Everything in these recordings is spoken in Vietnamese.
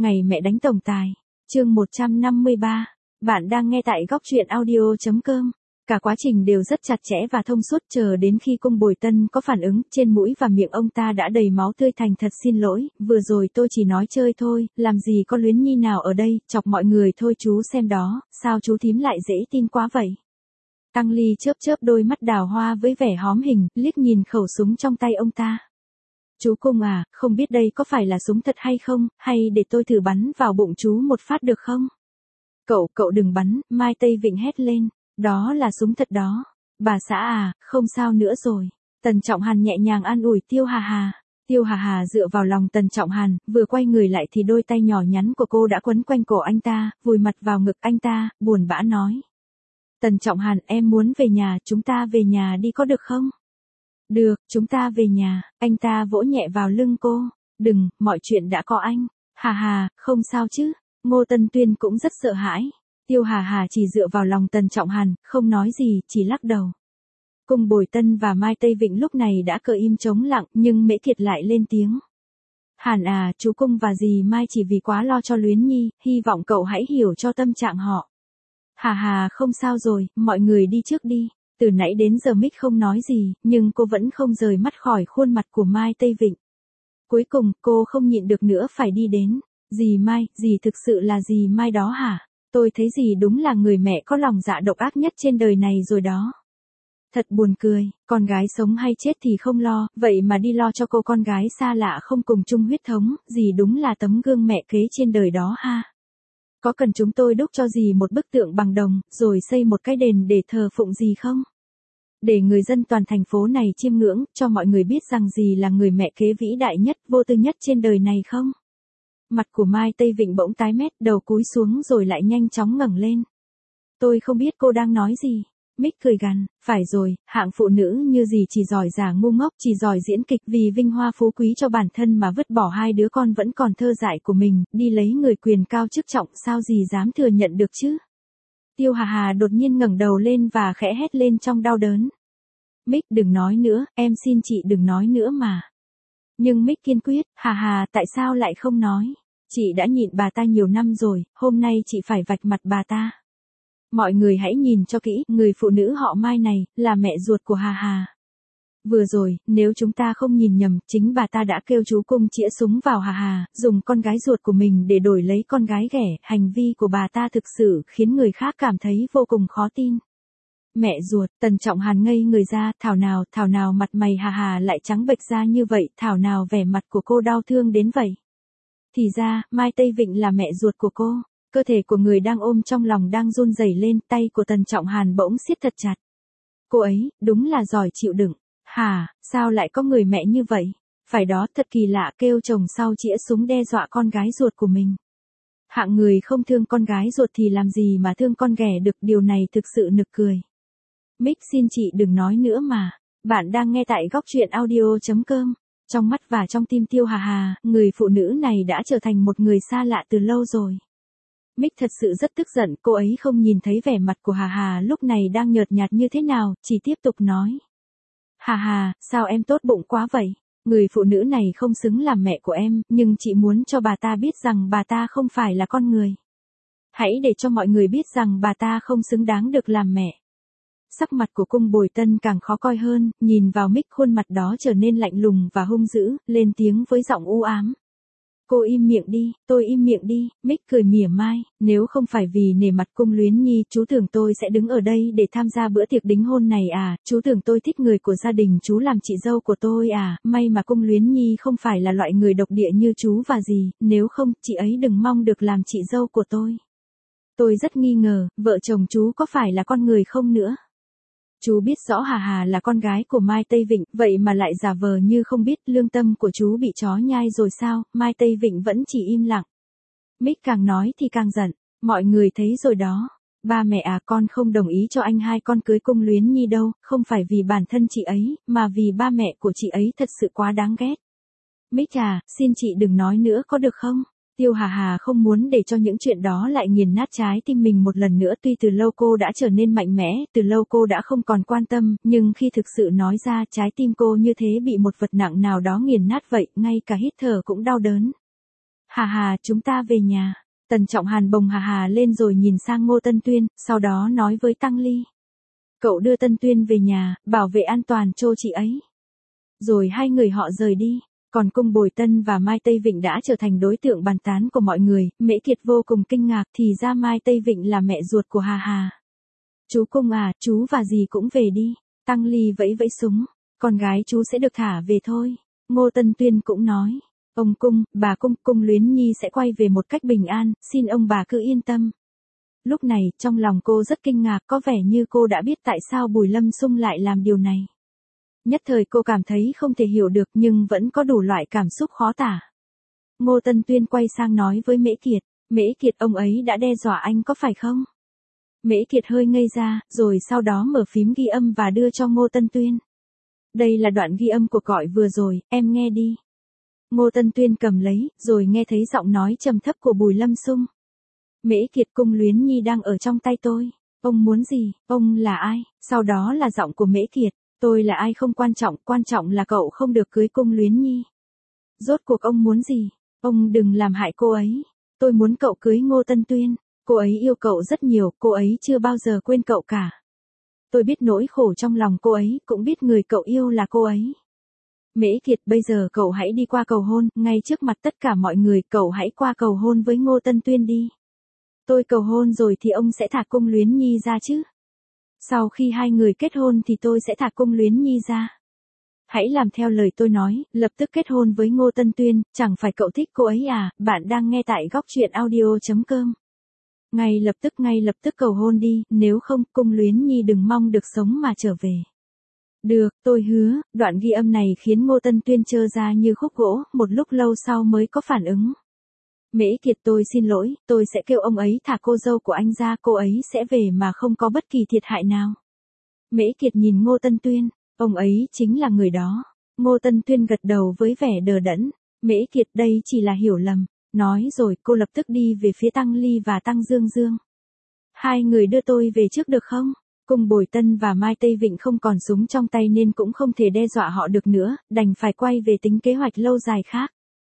Ngày mẹ đánh tổng tài. Chương 153. Bạn đang nghe tại góc truyện audio.com. Cả quá trình đều rất chặt chẽ và thông suốt, chờ đến khi cung Bồi Tân có phản ứng, trên mũi và miệng ông ta đã đầy máu tươi. Thành thật xin lỗi, vừa rồi tôi chỉ nói chơi thôi, làm gì có Luyến Nhi nào ở đây, chọc mọi người thôi chú xem đó, sao chú thím lại dễ tin quá vậy. Tăng Ly chớp chớp đôi mắt đào hoa với vẻ hóm hình, liếc nhìn khẩu súng trong tay ông ta. Chú Cung à, không biết đây có phải là súng thật hay không, hay để tôi thử bắn vào bụng chú một phát được không? Cậu đừng bắn, Mai Tây Vịnh hét lên. Đó là súng thật đó. Bà xã à, không sao nữa rồi. Tần Trọng Hàn nhẹ nhàng an ủi Tiêu Hà Hà. Tiêu Hà Hà dựa vào lòng Tần Trọng Hàn, vừa quay người lại thì đôi tay nhỏ nhắn của cô đã quấn quanh cổ anh ta, vùi mặt vào ngực anh ta, buồn bã nói. Tần Trọng Hàn, em muốn về nhà, chúng ta về nhà đi có được không? Được, chúng ta về nhà. Anh ta vỗ nhẹ vào lưng cô. Đừng, mọi chuyện đã có anh. Hà Hà, không sao chứ. Ngô Tân Tuyên cũng rất sợ hãi. Tiêu Hà Hà chỉ dựa vào lòng Tần Trọng Hàn, không nói gì, chỉ lắc đầu. Cung Bồi Tân và Mai Tây Vịnh lúc này đã cờ im trống lặng, nhưng Mễ Kiệt lại lên tiếng. Hàn à, chú Cung và dì Mai chỉ vì quá lo cho Luyến Nhi, hy vọng cậu hãy hiểu cho tâm trạng họ. Hà Hà, không sao rồi, mọi người đi trước đi. Từ nãy đến giờ Mích không nói gì, nhưng cô vẫn không rời mắt khỏi khuôn mặt của Mai Tây Vịnh. Cuối cùng, cô không nhịn được nữa phải đi đến. Dì Mai, dì thực sự là dì Mai đó hả? Tôi thấy dì đúng là người mẹ có lòng dạ độc ác nhất trên đời này rồi đó. Thật buồn cười, con gái sống hay chết thì không lo, vậy mà đi lo cho cô con gái xa lạ không cùng chung huyết thống, dì đúng là tấm gương mẹ kế trên đời đó ha. Có cần chúng tôi đúc cho dì một bức tượng bằng đồng, rồi xây một cái đền để thờ phụng dì không? Để người dân toàn thành phố này chiêm ngưỡng, cho mọi người biết rằng dì là người mẹ kế vĩ đại nhất, vô tư nhất trên đời này không? Mặt của Mai Tây Vịnh bỗng tái mét, đầu cúi xuống rồi lại nhanh chóng ngẩng lên. Tôi không biết cô đang nói gì. Mích cười gằn, phải rồi, hạng phụ nữ như dì chỉ giỏi giả ngu ngốc, chỉ giỏi diễn kịch vì vinh hoa phú quý cho bản thân mà vứt bỏ hai đứa con vẫn còn thơ dại của mình, đi lấy người quyền cao chức trọng, sao dì dám thừa nhận được chứ? Tiêu Hà Hà đột nhiên ngẩng đầu lên và khẽ hét lên trong đau đớn. Mích đừng nói nữa, em xin chị đừng nói nữa mà. Nhưng Mích kiên quyết, Hà Hà tại sao lại không nói? Chị đã nhịn bà ta nhiều năm rồi, hôm nay chị phải vạch mặt bà ta. Mọi người hãy nhìn cho kỹ, người phụ nữ họ Mai này, là mẹ ruột của Hà Hà. Vừa rồi, nếu chúng ta không nhìn nhầm, chính bà ta đã kêu chú Cung chĩa súng vào Hà Hà, dùng con gái ruột của mình để đổi lấy con gái ghẻ, hành vi của bà ta thực sự khiến người khác cảm thấy vô cùng khó tin. Mẹ ruột, Tần Trọng Hàn ngây người ra, thảo nào mặt mày Hà Hà lại trắng bệch ra như vậy, thảo nào vẻ mặt của cô đau thương đến vậy. Thì ra, Mai Tây Vịnh là mẹ ruột của cô. Cơ thể của người đang ôm trong lòng đang run rẩy lên, tay của Tần Trọng Hàn bỗng siết thật chặt. Cô ấy, đúng là giỏi chịu đựng. Hả, sao lại có người mẹ như vậy? Phải đó, thật kỳ lạ, kêu chồng sau chĩa súng đe dọa con gái ruột của mình. Hạng người không thương con gái ruột thì làm gì mà thương con ghẻ được, điều này thực sự nực cười. Mích xin chị đừng nói nữa mà. Bạn đang nghe tại góc truyện audio.com. Trong mắt và trong tim Tiêu Hà Hà, người phụ nữ này đã trở thành một người xa lạ từ lâu rồi. Mích thật sự rất tức giận, cô ấy không nhìn thấy vẻ mặt của Hà Hà lúc này đang nhợt nhạt như thế nào, chỉ tiếp tục nói. Hà Hà, sao em tốt bụng quá vậy? Người phụ nữ này không xứng làm mẹ của em, nhưng chị muốn cho bà ta biết rằng bà ta không phải là con người. Hãy để cho mọi người biết rằng bà ta không xứng đáng được làm mẹ. Sắc mặt của Cung Bồi Tân càng khó coi hơn, nhìn vào Mích khuôn mặt đó trở nên lạnh lùng và hung dữ, lên tiếng với giọng u ám. Cô im miệng đi, tôi im miệng đi. Mích cười mỉa mai, nếu không phải vì nể mặt Cung Luyến Nhi, chú tưởng tôi sẽ đứng ở đây để tham gia bữa tiệc đính hôn này à, chú tưởng tôi thích người của gia đình chú làm chị dâu của tôi à, may mà Cung Luyến Nhi không phải là loại người độc địa như chú và dì, nếu không, chị ấy đừng mong được làm chị dâu của tôi. Tôi rất nghi ngờ, vợ chồng chú có phải là con người không nữa. Chú biết rõ Hà Hà là con gái của Mai Tây Vịnh, vậy mà lại giả vờ như không biết, lương tâm của chú bị chó nhai rồi sao? Mai Tây Vịnh vẫn chỉ im lặng. Mích càng nói thì càng giận, mọi người thấy rồi đó. Ba mẹ à, con không đồng ý cho anh hai con cưới Cung Luyến Nhi đâu, không phải vì bản thân chị ấy, mà vì ba mẹ của chị ấy thật sự quá đáng ghét. Mích à, xin chị đừng nói nữa có được không? Tiêu Hà Hà không muốn để cho những chuyện đó lại nghiền nát trái tim mình một lần nữa, tuy từ lâu cô đã trở nên mạnh mẽ, từ lâu cô đã không còn quan tâm, nhưng khi thực sự nói ra, trái tim cô như thế bị một vật nặng nào đó nghiền nát vậy, ngay cả hít thở cũng đau đớn. Hà Hà, chúng ta về nhà. Tần Trọng Hàn bồng Hà Hà lên rồi nhìn sang Ngô Tân Tuyên, sau đó nói với Tăng Ly. Cậu đưa Tân Tuyên về nhà, bảo vệ an toàn cho chị ấy. Rồi hai người họ rời đi. Còn Cung Bồi Tân và Mai Tây Vịnh đã trở thành đối tượng bàn tán của mọi người, Mễ Kiệt vô cùng kinh ngạc thì ra Mai Tây Vịnh là mẹ ruột của Hà Hà. Chú Cung à, chú và dì cũng về đi. Tăng Ly vẫy vẫy súng, con gái chú sẽ được thả về thôi. Ngô Tân Tuyên cũng nói, ông Cung, bà Cung, Cung Luyến Nhi sẽ quay về một cách bình an, xin ông bà cứ yên tâm. Lúc này, trong lòng cô rất kinh ngạc, có vẻ như cô đã biết tại sao Bùi Lâm Xung lại làm điều này. Nhất thời cô cảm thấy không thể hiểu được nhưng vẫn có đủ loại cảm xúc khó tả. Ngô Tân Tuyên quay sang nói với Mễ Kiệt, Mễ Kiệt, ông ấy đã đe dọa anh có phải không? Mễ Kiệt hơi ngây ra, rồi sau đó mở phím ghi âm và đưa cho Ngô Tân Tuyên. Đây là đoạn ghi âm cuộc gọi vừa rồi, em nghe đi. Ngô Tân Tuyên cầm lấy, rồi nghe thấy giọng nói trầm thấp của Bùi Lâm Xung. Mễ Kiệt, Cung Luyến Nhi đang ở trong tay tôi. Ông muốn gì, ông là ai? Sau đó là giọng của Mễ Kiệt. Tôi là ai không quan trọng là cậu không được cưới Cung Luyến Nhi. Rốt cuộc ông muốn gì? Ông đừng làm hại cô ấy. Tôi muốn cậu cưới Ngô Tân Tuyên. Cô ấy yêu cậu rất nhiều, cô ấy chưa bao giờ quên cậu cả. Tôi biết nỗi khổ trong lòng cô ấy, cũng biết người cậu yêu là cô ấy. Mễ Kiệt, bây giờ cậu hãy đi qua cầu hôn, ngay trước mặt tất cả mọi người, cậu hãy qua cầu hôn với Ngô Tân Tuyên đi. Tôi cầu hôn rồi thì ông sẽ thả Cung Luyến Nhi ra chứ? Sau khi hai người kết hôn thì tôi sẽ thả Cung Luyến Nhi ra. Hãy làm theo lời tôi nói, lập tức kết hôn với Ngô Tân Tuyên, chẳng phải cậu thích cô ấy à? Bạn đang nghe tại góc truyện audio.com. Ngay lập tức cầu hôn đi, nếu không, Cung Luyến Nhi đừng mong được sống mà trở về. Được, tôi hứa. Đoạn ghi âm này khiến Ngô Tân Tuyên trơ ra như khúc gỗ, một lúc lâu sau mới có phản ứng. Mễ Kiệt, tôi xin lỗi, tôi sẽ kêu ông ấy thả cô dâu của anh ra, cô ấy sẽ về mà không có bất kỳ thiệt hại nào. Mễ Kiệt nhìn Ngô Tân Tuyên, ông ấy chính là người đó. Ngô Tân Tuyên gật đầu với vẻ đờ đẫn. Mễ Kiệt, đây chỉ là hiểu lầm. Nói rồi cô lập tức đi về phía Tăng Ly và Tăng Dương Dương. Hai người đưa tôi về trước được không? Cung Bồi Tân và Mai Tây Vịnh không còn súng trong tay nên cũng không thể đe dọa họ được nữa, đành phải quay về tính kế hoạch lâu dài khác.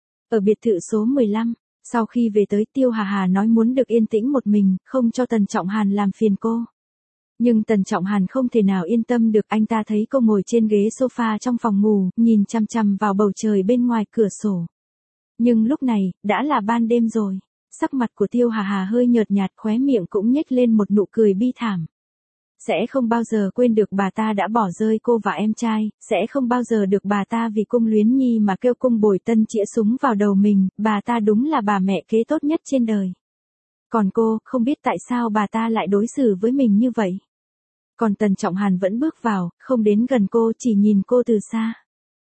Ở biệt thự số 15, sau khi về tới Tiêu Hà Hà nói muốn được yên tĩnh một mình, không cho Tần Trọng Hàn làm phiền cô. Nhưng Tần Trọng Hàn không thể nào yên tâm được, anh ta thấy cô ngồi trên ghế sofa trong phòng ngủ, nhìn chằm chằm vào bầu trời bên ngoài cửa sổ. Nhưng lúc này, đã là ban đêm rồi. Sắc mặt của Tiêu Hà Hà hơi nhợt nhạt, khóe miệng cũng nhếch lên một nụ cười bi thảm. Sẽ không bao giờ quên được bà ta đã bỏ rơi cô và em trai, sẽ không bao giờ được bà ta vì Cung Luyến Nhi mà kêu Cung Bồi Tân chĩa súng vào đầu mình, bà ta đúng là bà mẹ kế tốt nhất trên đời. Còn cô, không biết tại sao bà ta lại đối xử với mình như vậy. Còn Tần Trọng Hàn vẫn bước vào, không đến gần cô, chỉ nhìn cô từ xa.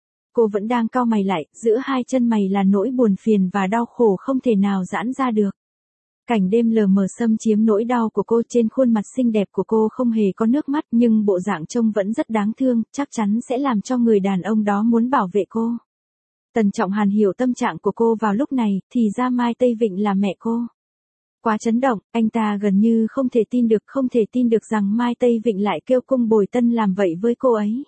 Cô vẫn đang cau mày lại, giữa hai chân mày là nỗi buồn phiền và đau khổ không thể nào giãn ra được. Cảnh đêm lờ mờ xâm chiếm nỗi đau của cô, trên khuôn mặt xinh đẹp của cô không hề có nước mắt nhưng bộ dạng trông vẫn rất đáng thương, chắc chắn sẽ làm cho người đàn ông đó muốn bảo vệ cô. Tần Trọng Hàn hiểu tâm trạng của cô vào lúc này, thì ra Mai Tây Vịnh là mẹ cô. Quá chấn động, anh ta gần như không thể tin được rằng Mai Tây Vịnh lại kêu Cung Bồi Tân làm vậy với cô ấy.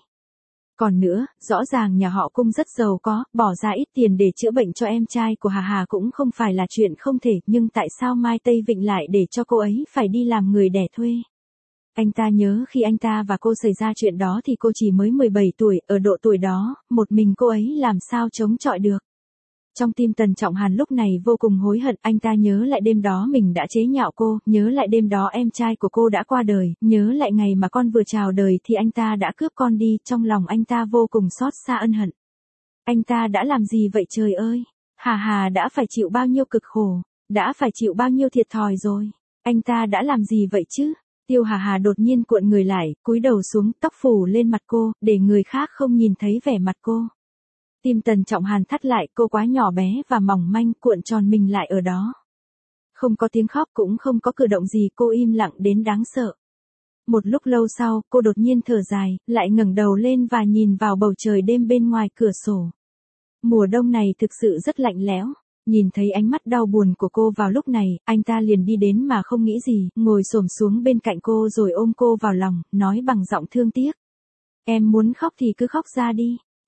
Còn nữa, rõ ràng nhà họ Cung rất giàu có, bỏ ra ít tiền để chữa bệnh cho em trai của Hà Hà cũng không phải là chuyện không thể, nhưng tại sao Mai Tây Vịnh lại để cho cô ấy phải đi làm người đẻ thuê? Anh ta nhớ khi anh ta và cô xảy ra chuyện đó thì cô chỉ mới 17 tuổi, ở độ tuổi đó, một mình cô ấy làm sao chống chọi được. Trong tim Tần Trọng Hàn lúc này vô cùng hối hận, anh ta nhớ lại đêm đó mình đã chế nhạo cô, nhớ lại đêm đó em trai của cô đã qua đời, nhớ lại ngày mà con vừa chào đời thì anh ta đã cướp con đi, trong lòng anh ta vô cùng xót xa ân hận. Anh ta đã làm gì vậy trời ơi? Hà Hà đã phải chịu bao nhiêu cực khổ, đã phải chịu bao nhiêu thiệt thòi rồi. Anh ta đã làm gì vậy chứ? Tiêu Hà Hà đột nhiên cuộn người lại, cúi đầu xuống, tóc phủ lên mặt cô, để người khác không nhìn thấy vẻ mặt cô. Tim Tần Trọng Hàn thắt lại, cô quá nhỏ bé và mỏng manh, cuộn tròn mình lại ở đó. Không có tiếng khóc cũng không có cử động gì, cô im lặng đến đáng sợ. Một lúc lâu sau, cô đột nhiên thở dài, lại ngẩng đầu lên và nhìn vào bầu trời đêm bên ngoài cửa sổ. Mùa đông này thực sự rất lạnh lẽo. Nhìn thấy ánh mắt đau buồn của cô vào lúc này, anh ta liền đi đến mà không nghĩ gì, ngồi xổm xuống bên cạnh cô rồi ôm cô vào lòng, nói bằng giọng thương tiếc. Em muốn khóc thì cứ khóc ra đi.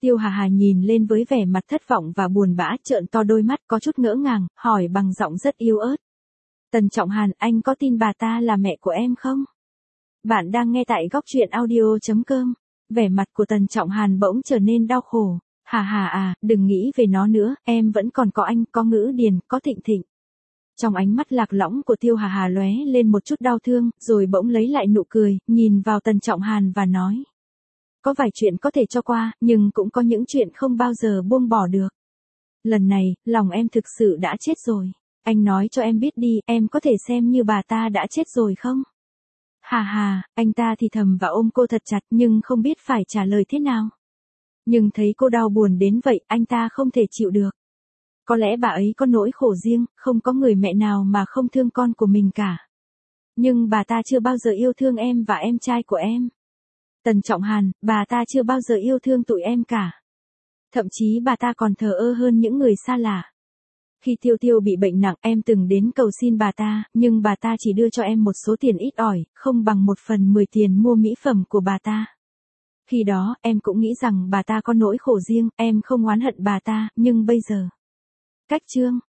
Tiêu Hà Hà nhìn lên với vẻ mặt thất vọng và buồn bã, trợn to đôi mắt có chút ngỡ ngàng, hỏi bằng giọng rất yếu ớt. Tần Trọng Hàn, anh có tin bà ta là mẹ của em không? Bạn đang nghe tại góc truyện audio.com. Vẻ mặt của Tần Trọng Hàn bỗng trở nên đau khổ. Hà Hà à, đừng nghĩ về nó nữa, em vẫn còn có anh, có Ngữ Điền, có Thịnh Thịnh. Trong ánh mắt lạc lõng của Tiêu Hà Hà lóe lên một chút đau thương, rồi bỗng lấy lại nụ cười, nhìn vào Tần Trọng Hàn và nói. Có vài chuyện có thể cho qua, nhưng cũng có những chuyện không bao giờ buông bỏ được. Lần này, lòng em thực sự đã chết rồi. Anh nói cho em biết đi, em có thể xem như bà ta đã chết rồi không? Hà Hà, anh ta thì thầm và ôm cô thật chặt nhưng không biết phải trả lời thế nào. Nhưng thấy cô đau buồn đến vậy, anh ta không thể chịu được. Có lẽ bà ấy có nỗi khổ riêng, không có người mẹ nào mà không thương con của mình cả. Nhưng bà ta chưa bao giờ yêu thương em và em trai của em. Tần Trọng Hàn, bà ta chưa bao giờ yêu thương tụi em cả. Thậm chí bà ta còn thờ ơ hơn những người xa lạ. Khi Tiêu Tiêu bị bệnh nặng, em từng đến cầu xin bà ta, nhưng bà ta chỉ đưa cho em một số tiền ít ỏi, không bằng 1/10 tiền mua mỹ phẩm của bà ta. Khi đó, em cũng nghĩ rằng bà ta có nỗi khổ riêng, em không oán hận bà ta, nhưng bây giờ. Cách chương